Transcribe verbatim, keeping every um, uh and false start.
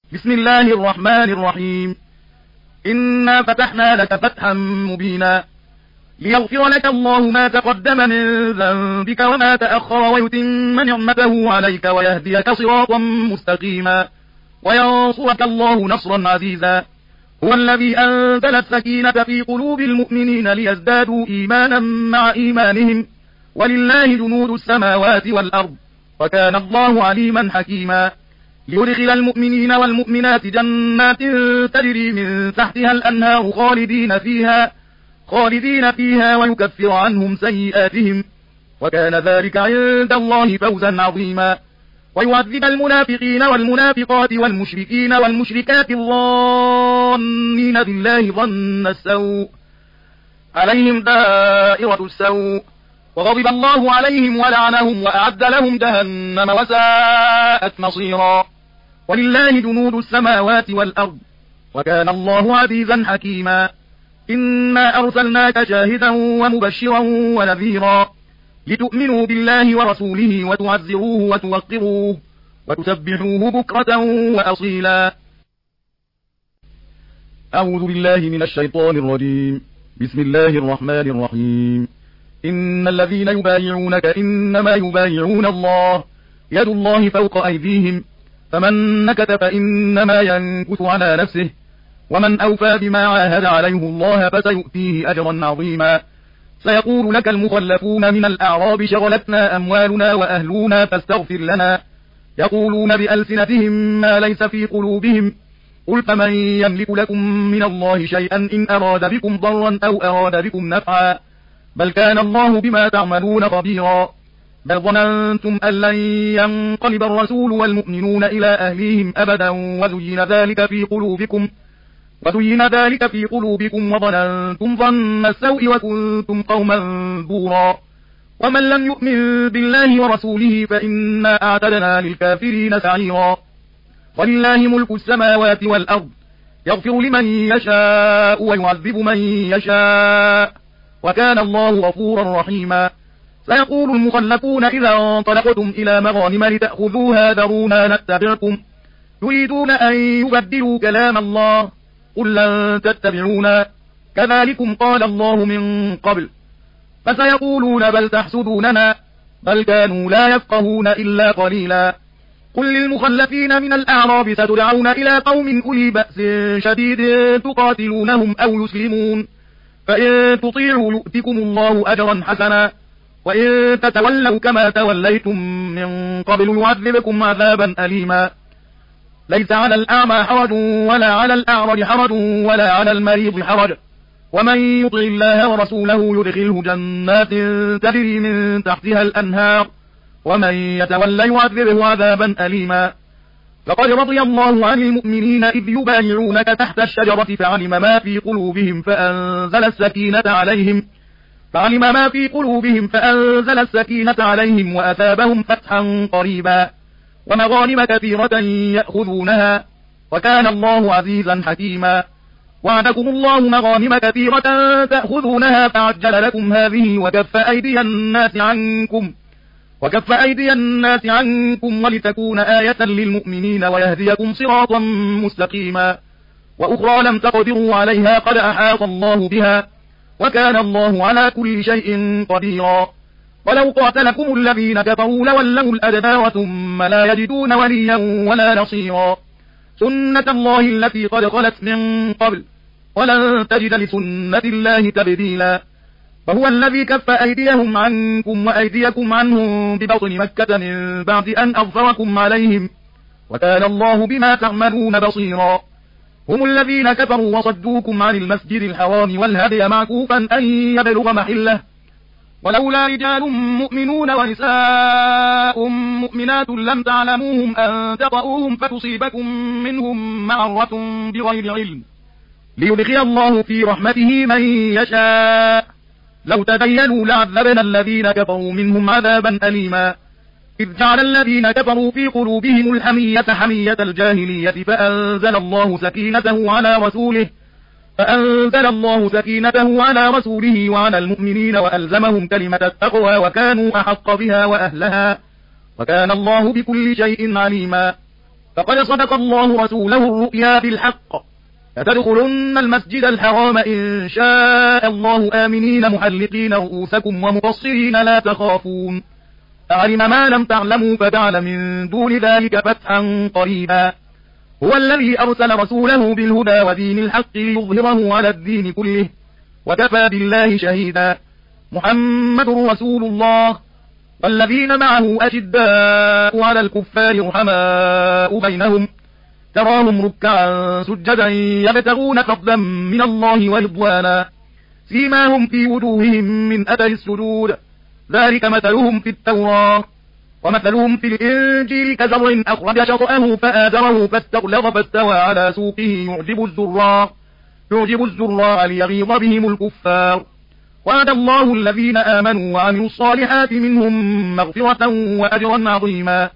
بسم الله الرحمن الرحيم. إنا فتحنا لك فتحا مبينا ليغفر لك الله ما تقدم من ذنبك وما تأخر ويتم نعمته عليك ويهديك صراطا مستقيما وينصرك الله نصرا عزيزا. هو الذي أنزل السكينة في قلوب المؤمنين ليزدادوا إيمانا مع إيمانهم ولله جنود السماوات والأرض وكان الله عليما حكيما. ليدخل المؤمنين والمؤمنات جنات تجري من تحتها الأنهار خالدين فيها خالدين فيها ويكفر عنهم سيئاتهم وكان ذلك عند الله فوزا عظيما. ويعذب المنافقين والمنافقات والمشركين والمشركات الظانين بالله ظن السوء عليهم دائرة السوء وغضب الله عليهم ولعنهم وأعد لهم جهنم وساءت مصيرا. ولله جنود السماوات والأرض وكان الله عزيزا حكيما. إنا أرسلناك شاهدا ومبشرا ونذيرا لتؤمنوا بالله ورسوله وتعزروه وتوقروه وتسبحوه بكرة وأصيلا. أعوذ بالله من الشيطان الرجيم. بسم الله الرحمن الرحيم. إن الذين يبايعونك إنما يبايعون الله يد الله فوق أيديهم فمن نكث فإنما ينكث على نفسه ومن أوفى بما عاهد عليه الله فسيؤتيه أجرا عظيما. سيقول لك المخلفون من الأعراب شغلتنا أموالنا وأهلنا فاستغفر لنا يقولون بألسنتهم ما ليس في قلوبهم قل فمن يملك لكم من الله شيئا إن أراد بكم ضرا أو أراد بكم نفعا بل كان الله بما تعملون خبيرا. بل ظننتم أن لن ينقلب الرسول والمؤمنون إلى أهليهم أبدا وزين ذلك في قلوبكم وزين ذلك في قلوبكم وظننتم ظن السوء وكنتم قوما بورا. ومن لم يؤمن بالله ورسوله فإنا أعتدنا للكافرين سعيرا. ولله ملك السماوات والأرض يغفر لمن يشاء ويعذب من يشاء وكان الله غفورا رحيما. سيقول المخلفون إذا انطلقتم إلى مغانم لتأخذوها ذرونا نتبعكم يريدون أن يبدلوا كلام الله قل لن تتبعونا كذلكم قال الله من قبل فسيقولون بل تحسدوننا بل كانوا لا يفقهون إلا قليلا. قل للمخلفين من الأعراب ستدعون إلى قوم أولي بأس شديد تقاتلونهم أو يسلمون فإن تطيعوا يؤتكم الله أجرا حسنا وإن تتولوا كما توليتم من قبل يعذبكم عذابا أليما. ليس على الأعمى حرج ولا على الأعرج حرج ولا على المريض حرج ومن يطع الله ورسوله يدخله جنات تجري من تحتها الأنهار ومن يتولى يعذبه عذابا أليما. لقد رضي الله عن المؤمنين إذ يبايعونك تحت الشجرة فعلم ما في قلوبهم فأنزل السكينة عليهم فعلم ما في قلوبهم فأنزل السكينة عليهم وأثابهم فتحا قريبا ومغانم كثيرة يأخذونها وكان الله عزيزا حكيما. وعدكم الله مغانم كثيرة تأخذونها فعجل لكم هذه وكف أيدي الناس عنكم وكف أيدي الناس عنكم ولتكون آية للمؤمنين ويهديكم صراطا مستقيما. وأخرى لم تقدروا عليها قد أحاط الله بها وكان الله على كل شيء قديرا. ولو قاتلكم الذين كفروا لولوا الأدبار ثم لا يجدون وليا ولا نصيرا. سنة الله التي قد خلت من قبل ولن تجد لسنة الله تبديلا. فهو الذي كف أيديهم عنكم وأيديكم عنهم ببطن مكة من بعد أن أظفركم عليهم وكان الله بما تعملون بصيرا. هم الذين كفروا وصدوكم عن المسجد الحرام والهدي معكوفا أن يبلغ محله ولولا رجال مؤمنون ونساء مؤمنات لم تعلموهم أن تطؤوهم فتصيبكم منهم معرة بغير علم ليدخل الله في رحمته من يشاء لو تبينوا لعذبنا الذين كفروا منهم عذابا أليما. إذ جعل الذين كفروا في قلوبهم الحمية حمية الجاهلية فأنزل الله سكينته على رسوله فأنزل الله سكينته على رسوله وعلى المؤمنين وألزمهم كلمة التقوى وكانوا أحق بها وأهلها وكان الله بكل شيء عليما. فقد صدق الله رسوله الرؤيا بالحق لتدخلن المسجد الحرام إن شاء الله آمنين محلقين رؤوسكم ومقصرين لا تخافون أعلم ما لم تعلموا فجعل من دون ذلك فتحا قريبا هو الذي أرسل رسوله بالهدى ودين الحق ليظهره على الدين كله وكفى بالله شهيدا محمد رسول الله والذين معه أشداء على الكفار رحماء بينهم تراهم ركعا سجدا يبتغون فضلا من الله ورضوانا سيماهم في وجوههم من أثر السجود ذلك مثلهم في التوراة ومثلهم في الإنجيل كزرع أخرج شطأه فآزره فاستغلظ فاستوى على سوقه يعجب الزراع يعجب الزراع ليغيظ بهم الكفار وعد الله الذين آمنوا وعملوا الصالحات منهم مغفرة وأجرا عظيما